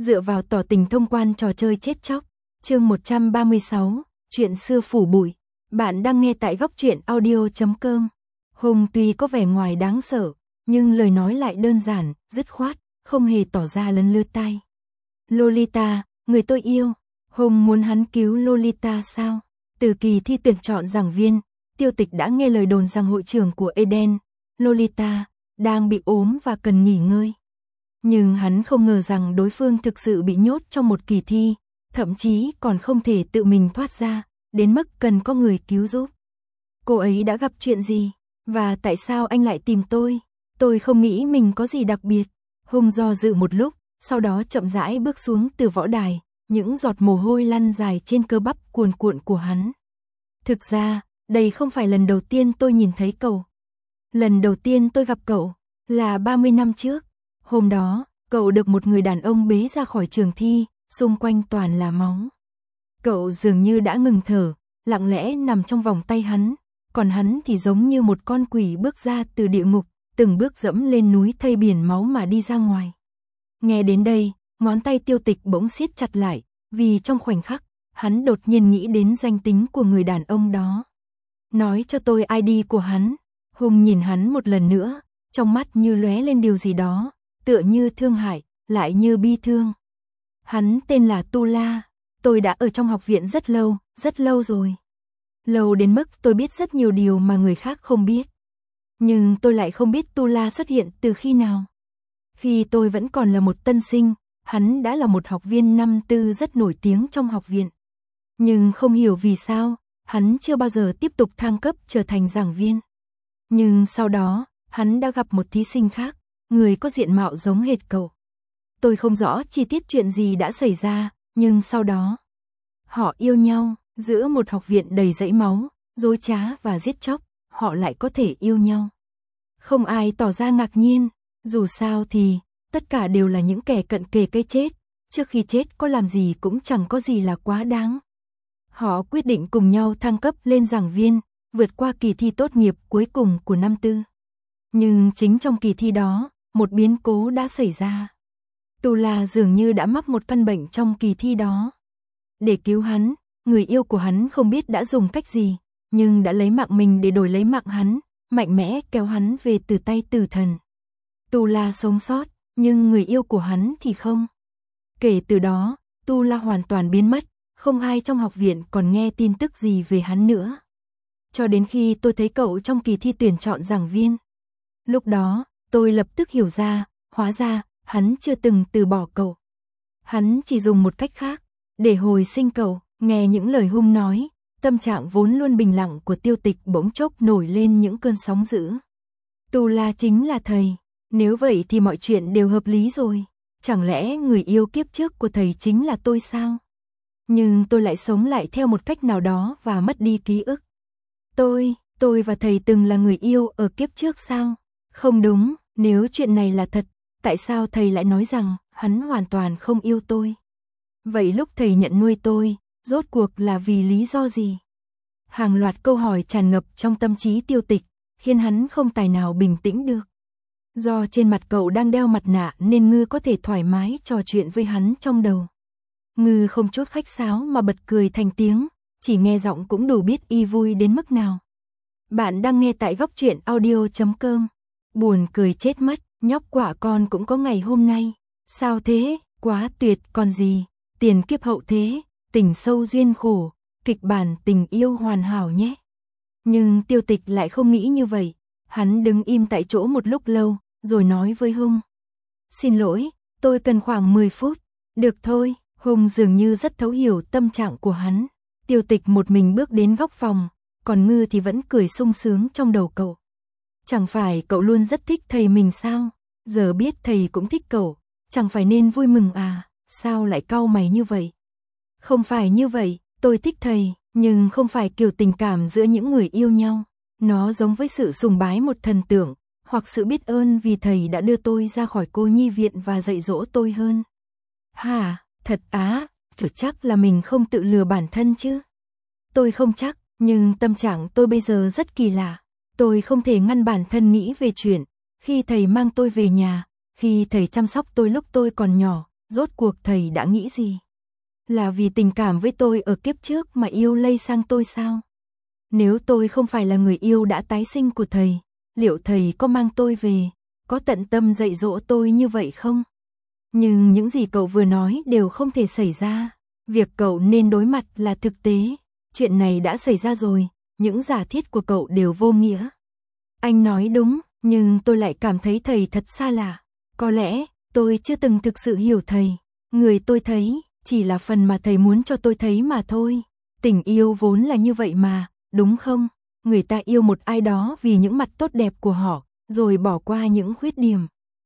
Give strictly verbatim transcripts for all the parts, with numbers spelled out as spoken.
Dựa vào tỏ tình thông quan trò chơi chết chóc. Chương một trăm ba mươi sáu, chuyện xưa phủ bụi. Bạn đang nghe tại góc truyện audio chấm com. Hùng tuy có vẻ ngoài đáng sợ, nhưng lời nói lại đơn giản, dứt khoát, không hề tỏ ra lấn lướt tai. Lolita, người tôi yêu. Hùng muốn hắn cứu Lolita sao? Từ kỳ thi tuyển chọn giảng viên, Tiêu Tịch đã nghe lời đồn rằng hội trưởng của Eden, Lolita, đang bị ốm và cần nghỉ ngơi. Nhưng hắn không ngờ rằng đối phương thực sự bị nhốt trong một kỳ thi, thậm chí còn không thể tự mình thoát ra, đến mức cần có người cứu giúp. Cô ấy đã gặp chuyện gì? Và tại sao anh lại tìm tôi? Tôi không nghĩ mình có gì đặc biệt. Hùng do dự một lúc, sau đó chậm rãi bước xuống từ võ đài, những giọt mồ hôi lăn dài trên cơ bắp cuồn cuộn của hắn. Thực ra, đây không phải lần đầu tiên tôi nhìn thấy cậu. Lần đầu tiên tôi gặp cậu là ba mươi năm trước. Hôm đó, cậu được một người đàn ông bế ra khỏi trường thi, xung quanh toàn là máu. Cậu dường như đã ngừng thở, lặng lẽ nằm trong vòng tay hắn, còn hắn thì giống như một con quỷ bước ra từ địa ngục, từng bước dẫm lên núi thây biển máu mà đi ra ngoài. Nghe đến đây, ngón tay Tiêu Tịch bỗng siết chặt lại, vì trong khoảnh khắc, hắn đột nhiên nghĩ đến danh tính của người đàn ông đó. Nói cho tôi i đê của hắn. Hùng nhìn hắn một lần nữa, trong mắt như lóe lên điều gì đó, tựa như thương hại, lại như bi thương. Hắn tên là Tula, tôi đã ở trong học viện rất lâu, rất lâu rồi. Lâu đến mức tôi biết rất nhiều điều mà người khác không biết. Nhưng tôi lại không biết Tula xuất hiện từ khi nào. Khi tôi vẫn còn là một tân sinh, hắn đã là một học viên năm tư rất nổi tiếng trong học viện. Nhưng không hiểu vì sao, hắn chưa bao giờ tiếp tục thăng cấp trở thành giảng viên. Nhưng sau đó, hắn đã gặp một thí sinh khác, người có diện mạo giống hệt cậu. Tôi không rõ chi tiết chuyện gì đã xảy ra, nhưng sau đó, họ yêu nhau, giữa một học viện đầy dẫy máu, dối trá và giết chóc, họ lại có thể yêu nhau. Không ai tỏ ra ngạc nhiên, dù sao thì, tất cả đều là những kẻ cận kề cái chết, trước khi chết có làm gì cũng chẳng có gì là quá đáng. Họ quyết định cùng nhau thăng cấp lên giảng viên, vượt qua kỳ thi tốt nghiệp cuối cùng của năm tư. Nhưng chính trong kỳ thi đó, một biến cố đã xảy ra. Tula dường như đã mắc một căn bệnh trong kỳ thi đó. Để cứu hắn, người yêu của hắn không biết đã dùng cách gì, nhưng đã lấy mạng mình để đổi lấy mạng hắn, mạnh mẽ kéo hắn về từ tay tử thần. Tula sống sót, nhưng người yêu của hắn thì không. Kể từ đó, Tula hoàn toàn biến mất, không ai trong học viện còn nghe tin tức gì về hắn nữa. Cho đến khi tôi thấy cậu trong kỳ thi tuyển chọn giảng viên. Lúc đó, tôi lập tức hiểu ra, hóa ra, hắn chưa từng từ bỏ cậu. Hắn chỉ dùng một cách khác, để hồi sinh cậu. Nghe những lời Hùng nói, tâm trạng vốn luôn bình lặng của Tiêu Tịch bỗng chốc nổi lên những cơn sóng dữ. Tula chính là thầy, nếu vậy thì mọi chuyện đều hợp lý rồi. Chẳng lẽ người yêu kiếp trước của thầy chính là tôi sao? Nhưng tôi lại sống lại theo một cách nào đó và mất đi ký ức. Tôi, tôi và thầy từng là người yêu ở kiếp trước sao? Không đúng, nếu chuyện này là thật, tại sao thầy lại nói rằng hắn hoàn toàn không yêu tôi? Vậy lúc thầy nhận nuôi tôi, rốt cuộc là vì lý do gì? Hàng loạt câu hỏi tràn ngập trong tâm trí Tiêu Tịch, khiến hắn không tài nào bình tĩnh được. Do trên mặt cậu đang đeo mặt nạ nên Ngư có thể thoải mái trò chuyện với hắn trong đầu. Ngư không chút khách sáo mà bật cười thành tiếng, chỉ nghe giọng cũng đủ biết y vui đến mức nào. Bạn đang nghe tại góc truyện audio chấm com. Buồn cười chết mất, nhóc quả con cũng có ngày hôm nay. Sao thế, quá tuyệt còn gì, tiền kiếp hậu thế, tình sâu duyên khổ, kịch bản tình yêu hoàn hảo nhé. Nhưng Tiêu Tịch lại không nghĩ như vậy, hắn đứng im tại chỗ một lúc lâu, rồi nói với Hùng. Xin lỗi, tôi cần khoảng mười phút, được thôi. Hùng dường như rất thấu hiểu tâm trạng của hắn. Tiêu Tịch một mình bước đến góc phòng, còn Ngư thì vẫn cười sung sướng trong đầu cậu. Chẳng phải cậu luôn rất thích thầy mình sao? Giờ biết thầy cũng thích cậu, chẳng phải nên vui mừng à? Sao lại cau mày như vậy? Không phải như vậy, tôi thích thầy, nhưng không phải kiểu tình cảm giữa những người yêu nhau. Nó giống với sự sùng bái một thần tượng, hoặc sự biết ơn vì thầy đã đưa tôi ra khỏi cô nhi viện và dạy dỗ tôi hơn. Hả? Thật á, chứ chắc là mình không tự lừa bản thân chứ. Tôi không chắc, nhưng tâm trạng tôi bây giờ rất kỳ lạ. Tôi không thể ngăn bản thân nghĩ về chuyện, khi thầy mang tôi về nhà, khi thầy chăm sóc tôi lúc tôi còn nhỏ, rốt cuộc thầy đã nghĩ gì? Là vì tình cảm với tôi ở kiếp trước mà yêu lây sang tôi sao? Nếu tôi không phải là người yêu đã tái sinh của thầy, liệu thầy có mang tôi về, có tận tâm dạy dỗ tôi như vậy không? Nhưng những gì cậu vừa nói đều không thể xảy ra. Việc cậu nên đối mặt là thực tế. Chuyện này đã xảy ra rồi, những giả thiết của cậu đều vô nghĩa. Anh nói đúng, nhưng tôi lại cảm thấy thầy thật xa lạ. Có lẽ, tôi chưa từng thực sự hiểu thầy. Người tôi thấy, chỉ là phần mà thầy muốn cho tôi thấy mà thôi. Tình yêu vốn là như vậy mà, đúng không? Người ta yêu một ai đó vì những mặt tốt đẹp của họ, rồi bỏ qua những khuyết điểm.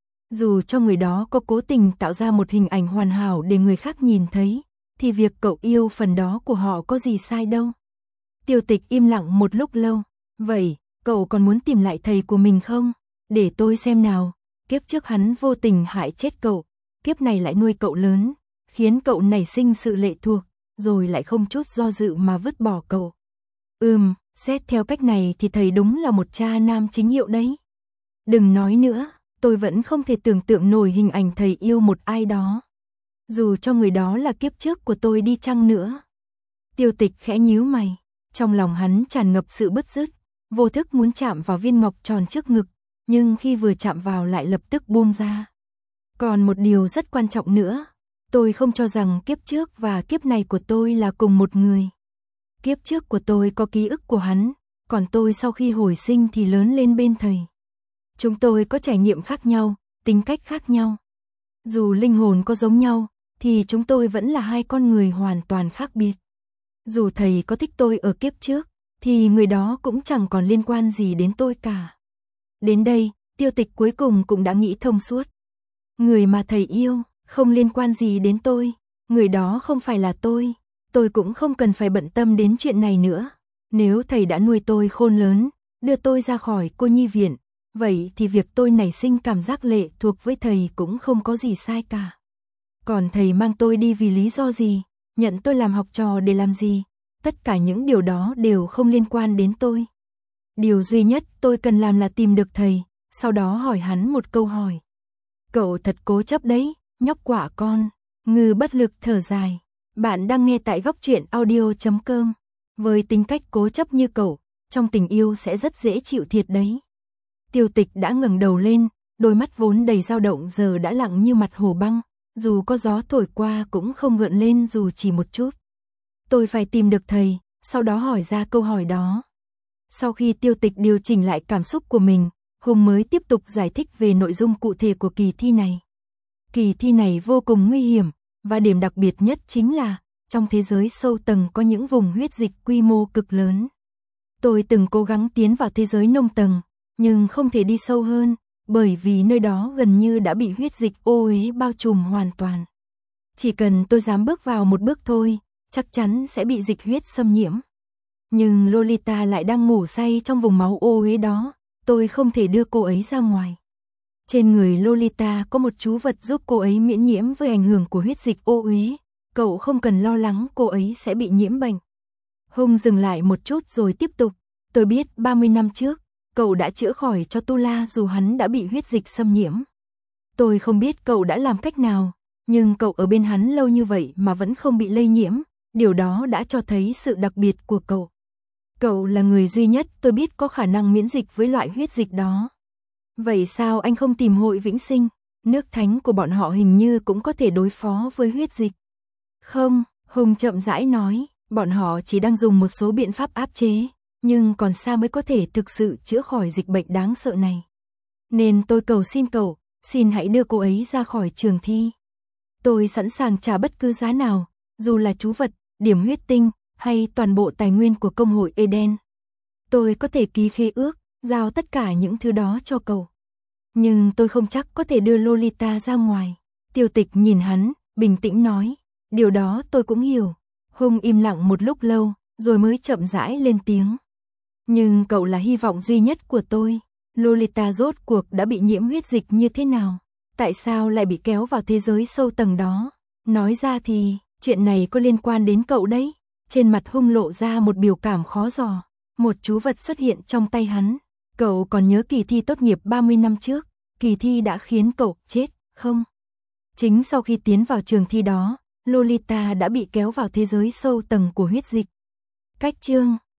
Dù cho người đó có cố tình tạo ra một hình ảnh hoàn hảo để người khác nhìn thấy, thì việc cậu yêu phần đó của họ có gì sai đâu. Tiêu Tịch im lặng một lúc lâu. Vậy, cậu còn muốn tìm lại thầy của mình không? Để tôi xem nào. Kiếp trước hắn vô tình hại chết cậu, kiếp này lại nuôi cậu lớn, khiến cậu nảy sinh sự lệ thuộc, rồi lại không chút do dự mà vứt bỏ cậu. Ừm, xét theo cách này thì thầy đúng là một cha nam chính hiệu đấy. Đừng nói nữa, tôi vẫn không thể tưởng tượng nổi hình ảnh thầy yêu một ai đó. Dù cho người đó là kiếp trước của tôi đi chăng nữa. Tiêu Tịch khẽ nhíu mày, trong lòng hắn tràn ngập sự bứt rứt, vô thức muốn chạm vào viên ngọc tròn trước ngực, nhưng khi vừa chạm vào lại lập tức buông ra. Còn một điều rất quan trọng nữa, tôi không cho rằng kiếp trước và kiếp này của tôi là cùng một người. Kiếp trước của tôi có ký ức của hắn, còn tôi sau khi hồi sinh thì lớn lên bên thầy. Chúng tôi có trải nghiệm khác nhau, tính cách khác nhau. Dù linh hồn có giống nhau, thì chúng tôi vẫn là hai con người hoàn toàn khác biệt. Dù thầy có thích tôi ở kiếp trước, thì người đó cũng chẳng còn liên quan gì đến tôi cả. Đến đây, Tiêu Tịch cuối cùng cũng đã nghĩ thông suốt. Người mà thầy yêu, không liên quan gì đến tôi, người đó không phải là tôi, tôi cũng không cần phải bận tâm đến chuyện này nữa. Nếu thầy đã nuôi tôi khôn lớn, đưa tôi ra khỏi cô nhi viện, vậy thì việc tôi nảy sinh cảm giác lệ thuộc với thầy cũng không có gì sai cả. Còn thầy mang tôi đi vì lý do gì, nhận tôi làm học trò để làm gì, tất cả những điều đó đều không liên quan đến tôi. Điều duy nhất tôi cần làm là tìm được thầy, sau đó hỏi hắn một câu hỏi. Cậu thật cố chấp đấy, nhóc quả con. Ngư bất lực thở dài. Bạn đang nghe tại góc truyện audio chấm com. Với tính cách cố chấp như cậu, trong tình yêu sẽ rất dễ chịu thiệt đấy. Tiêu Tịch đã ngẩng đầu lên, đôi mắt vốn đầy dao động giờ đã lặng như mặt hồ băng, dù có gió thổi qua cũng không gợn lên dù chỉ một chút. Tôi phải tìm được thầy, sau đó hỏi ra câu hỏi đó. Sau khi Tiêu Tịch điều chỉnh lại cảm xúc của mình, Hùng mới tiếp tục giải thích về nội dung cụ thể của kỳ thi này. Kỳ thi này vô cùng nguy hiểm, và điểm đặc biệt nhất chính là, trong thế giới sâu tầng có những vùng huyết dịch quy mô cực lớn. Tôi từng cố gắng tiến vào thế giới nông tầng, nhưng không thể đi sâu hơn, bởi vì nơi đó gần như đã bị huyết dịch ô uế bao trùm hoàn toàn. Chỉ cần tôi dám bước vào một bước thôi, chắc chắn sẽ bị dịch huyết xâm nhiễm. Nhưng Lolita lại đang ngủ say trong vùng máu ô uế đó, tôi không thể đưa cô ấy ra ngoài. Trên người Lolita có một chú vật giúp cô ấy miễn nhiễm với ảnh hưởng của huyết dịch ô uế, cậu không cần lo lắng cô ấy sẽ bị nhiễm bệnh. Hùng dừng lại một chút rồi tiếp tục, tôi biết ba mươi năm trước, cậu đã chữa khỏi cho Tula dù hắn đã bị huyết dịch xâm nhiễm. Tôi không biết cậu đã làm cách nào, nhưng cậu ở bên hắn lâu như vậy mà vẫn không bị lây nhiễm, điều đó đã cho thấy sự đặc biệt của cậu. Cậu là người duy nhất tôi biết có khả năng miễn dịch với loại huyết dịch đó. Vậy sao anh không tìm hội vĩnh sinh? Nước thánh của bọn họ hình như cũng có thể đối phó với huyết dịch. Không, Hùng chậm rãi nói, bọn họ chỉ đang dùng một số biện pháp áp chế, nhưng còn xa mới có thể thực sự chữa khỏi dịch bệnh đáng sợ này. Nên tôi cầu xin cậu, xin hãy đưa cô ấy ra khỏi trường thi. Tôi sẵn sàng trả bất cứ giá nào, dù là chú vật, điểm huyết tinh, hay toàn bộ tài nguyên của công hội Eden. Tôi có thể ký khế ước, giao tất cả những thứ đó cho cậu. Nhưng tôi không chắc có thể đưa Lolita ra ngoài. Tiêu Tịch nhìn hắn, bình tĩnh nói, điều đó tôi cũng hiểu. Hùng im lặng một lúc lâu, rồi mới chậm rãi lên tiếng. Nhưng cậu là hy vọng duy nhất của tôi. Lolita rốt cuộc đã bị nhiễm huyết dịch như thế nào? Tại sao lại bị kéo vào thế giới sâu tầng đó? Nói ra thì, chuyện này có liên quan đến cậu đấy. Trên mặt Hùng lộ ra một biểu cảm khó dò. Một chú vật xuất hiện trong tay hắn. Cậu còn nhớ kỳ thi tốt nghiệp ba mươi năm trước, kỳ thi đã khiến cậu chết, không? Chính sau khi tiến vào trường thi đó, Lolita đã bị kéo vào thế giới sâu tầng của huyết dịch. Cách chương